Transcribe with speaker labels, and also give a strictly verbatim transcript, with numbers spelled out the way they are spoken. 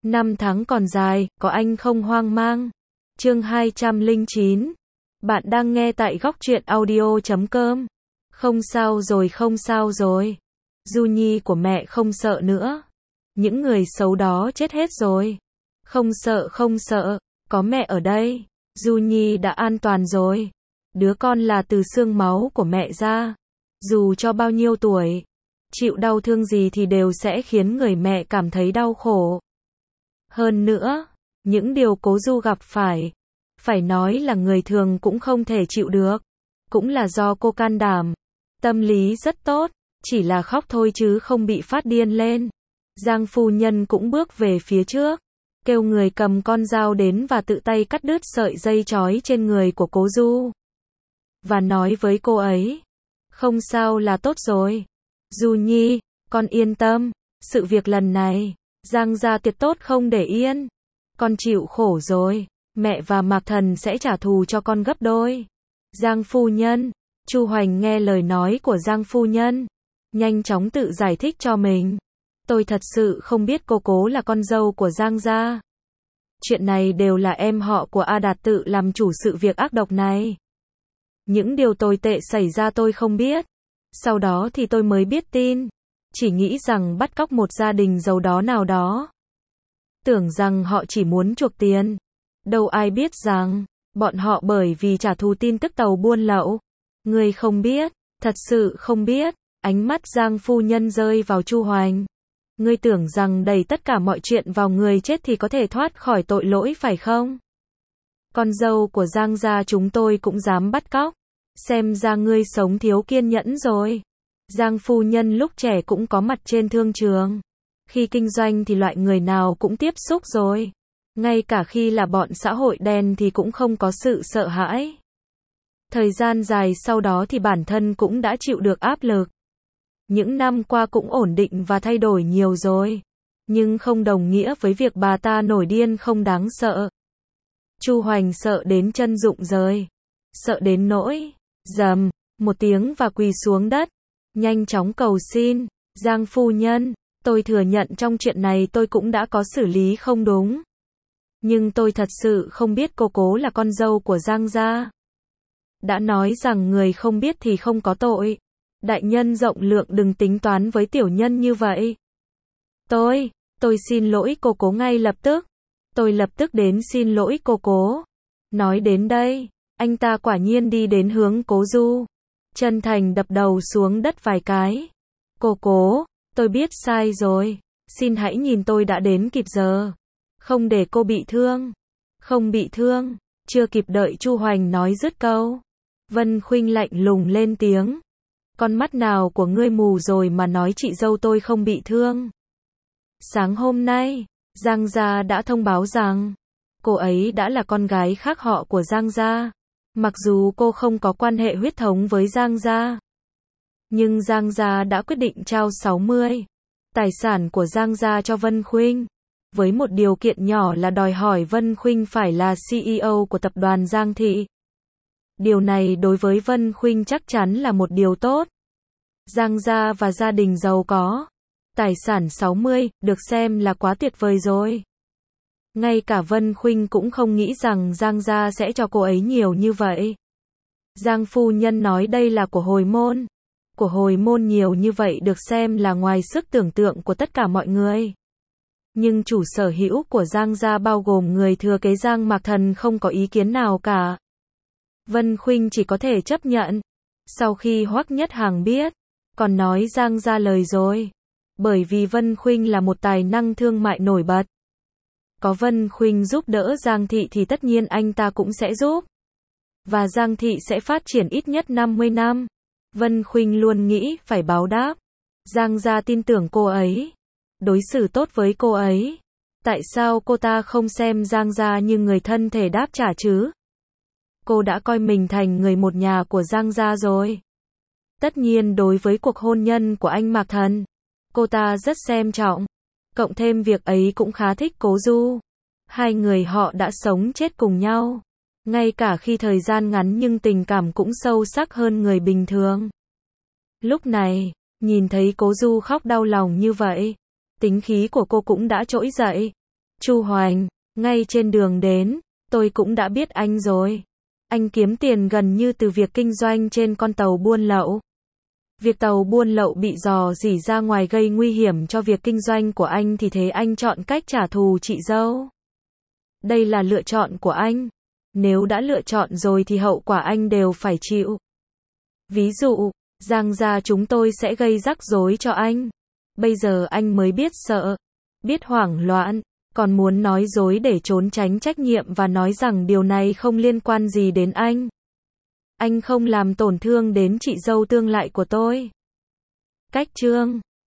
Speaker 1: Năm tháng còn dài, có anh không hoang mang. Chương hai trăm lẻ chín. Bạn đang nghe tại góc truyện audio chấm com. Không sao rồi, không sao rồi. Du Nhi của mẹ không sợ nữa. Những người xấu đó chết hết rồi. Không sợ, không sợ, có mẹ ở đây. Du Nhi đã an toàn rồi. Đứa con là từ xương máu của mẹ ra. Dù cho bao nhiêu tuổi, chịu đau thương gì thì đều sẽ khiến người mẹ cảm thấy đau khổ. Hơn nữa, những điều Cố Du gặp phải, phải nói là người thường cũng không thể chịu được. Cũng là do cô can đảm, tâm lý rất tốt, chỉ là khóc thôi chứ không bị phát điên lên. Giang phu nhân cũng bước về phía trước, kêu người cầm con dao đến và tự tay cắt đứt sợi dây trói trên người của Cố Du. Và nói với cô ấy, không sao là tốt rồi. Du Nhi, con yên tâm, sự việc lần này, Giang gia tuyệt tốt không để yên. Con chịu khổ rồi, mẹ và Mạc Thần sẽ trả thù cho con gấp đôi. Giang phu nhân, Chu Hoành nghe lời nói của Giang phu nhân, nhanh chóng tự giải thích cho mình. Tôi thật sự không biết cô Cố là con dâu của Giang gia. Chuyện này đều là em họ của A Đạt tự làm chủ sự việc ác độc này. Những điều tồi tệ xảy ra tôi không biết. Sau đó thì tôi mới biết tin. Chỉ nghĩ rằng bắt cóc một gia đình giàu đó nào đó. Tưởng rằng họ chỉ muốn chuộc tiền. Đâu ai biết rằng, bọn họ bởi vì trả thù tin tức tàu buôn lậu. Người không biết, thật sự không biết. Ánh mắt Giang phu nhân rơi vào Chu Hoành. Ngươi tưởng rằng đẩy tất cả mọi chuyện vào người chết thì có thể thoát khỏi tội lỗi phải không? Con dâu của Giang gia chúng tôi cũng dám bắt cóc. Xem ra ngươi sống thiếu kiên nhẫn rồi. Giang phu nhân lúc trẻ cũng có mặt trên thương trường. Khi kinh doanh thì loại người nào cũng tiếp xúc rồi. Ngay cả khi là bọn xã hội đen thì cũng không có sự sợ hãi. Thời gian dài sau đó thì bản thân cũng đã chịu được áp lực. Những năm qua cũng ổn định và thay đổi nhiều rồi. Nhưng không đồng nghĩa với việc bà ta nổi điên không đáng sợ. Chu Hoành sợ đến chân rụng rời. Sợ đến nỗi, rầm, một tiếng và quỳ xuống đất. Nhanh chóng cầu xin, Giang phu nhân, tôi thừa nhận trong chuyện này tôi cũng đã có xử lý không đúng. Nhưng tôi thật sự không biết cô Cố là con dâu của Giang gia. Đã nói rằng người không biết thì không có tội. Đại nhân rộng lượng đừng tính toán với tiểu nhân như vậy. Tôi, tôi xin lỗi cô Cố ngay lập tức. Tôi lập tức đến xin lỗi cô Cố. Nói đến đây, anh ta quả nhiên đi đến hướng Cố Du. Chân thành đập đầu xuống đất vài cái. Cô Cố, tôi biết sai rồi. Xin hãy nhìn tôi đã đến kịp giờ. Không để cô bị thương. Không bị thương. Chưa kịp đợi Chu Hoành nói dứt câu. Vân Khuynh lạnh lùng lên tiếng. Con mắt nào của ngươi mù rồi mà nói chị dâu tôi không bị thương. Sáng hôm nay, Giang gia đã thông báo rằng, cô ấy đã là con gái khác họ của Giang gia. Mặc dù cô không có quan hệ huyết thống với Giang gia. Nhưng Giang gia đã quyết định trao sáu mươi tài sản của Giang gia cho Vân Khuynh. Với một điều kiện nhỏ là đòi hỏi Vân Khuynh phải là xê e ô của tập đoàn Giang Thị. Điều này đối với Vân Khuynh chắc chắn là một điều tốt. Giang gia và gia đình giàu có. Tài sản sáu mươi, được xem là quá tuyệt vời rồi. Ngay cả Vân Khuynh cũng không nghĩ rằng Giang gia sẽ cho cô ấy nhiều như vậy. Giang phu nhân nói đây là của hồi môn. Của hồi môn nhiều như vậy được xem là ngoài sức tưởng tượng của tất cả mọi người. Nhưng chủ sở hữu của Giang gia bao gồm người thừa kế Giang Mạc Thần không có ý kiến nào cả. Vân Khuynh chỉ có thể chấp nhận. Sau khi Hoắc Nhất Hằng biết, còn nói Giang gia lời rồi. Bởi vì Vân Khuynh là một tài năng thương mại nổi bật. Có Vân Khuynh giúp đỡ Giang Thị thì tất nhiên anh ta cũng sẽ giúp. Và Giang Thị sẽ phát triển ít nhất năm mươi năm. Vân Khuynh luôn nghĩ phải báo đáp. Giang gia tin tưởng cô ấy. Đối xử tốt với cô ấy. Tại sao cô ta không xem Giang gia như người thân thể đáp trả chứ? Cô đã coi mình thành người một nhà của Giang gia rồi. Tất nhiên đối với cuộc hôn nhân của anh Mạc Thần, cô ta rất xem trọng. Cộng thêm việc ấy cũng khá thích Cố Du. Hai người họ đã sống chết cùng nhau. Ngay cả khi thời gian ngắn nhưng tình cảm cũng sâu sắc hơn người bình thường. Lúc này, nhìn thấy Cố Du khóc đau lòng như vậy, tính khí của cô cũng đã trỗi dậy. Chu Hoành, ngay trên đường đến, tôi cũng đã biết anh rồi. Anh kiếm tiền gần như từ việc kinh doanh trên con tàu buôn lậu. Việc tàu buôn lậu bị dò dỉ ra ngoài gây nguy hiểm cho việc kinh doanh của anh thì thế anh chọn cách trả thù chị dâu. Đây là lựa chọn của anh. Nếu đã lựa chọn rồi thì hậu quả anh đều phải chịu. Ví dụ, Giang gia chúng tôi sẽ gây rắc rối cho anh. Bây giờ anh mới biết sợ, biết hoảng loạn, còn muốn nói dối để trốn tránh trách nhiệm và nói rằng điều này không liên quan gì đến anh. Anh không làm tổn thương đến chị dâu tương lai của tôi. Cách chương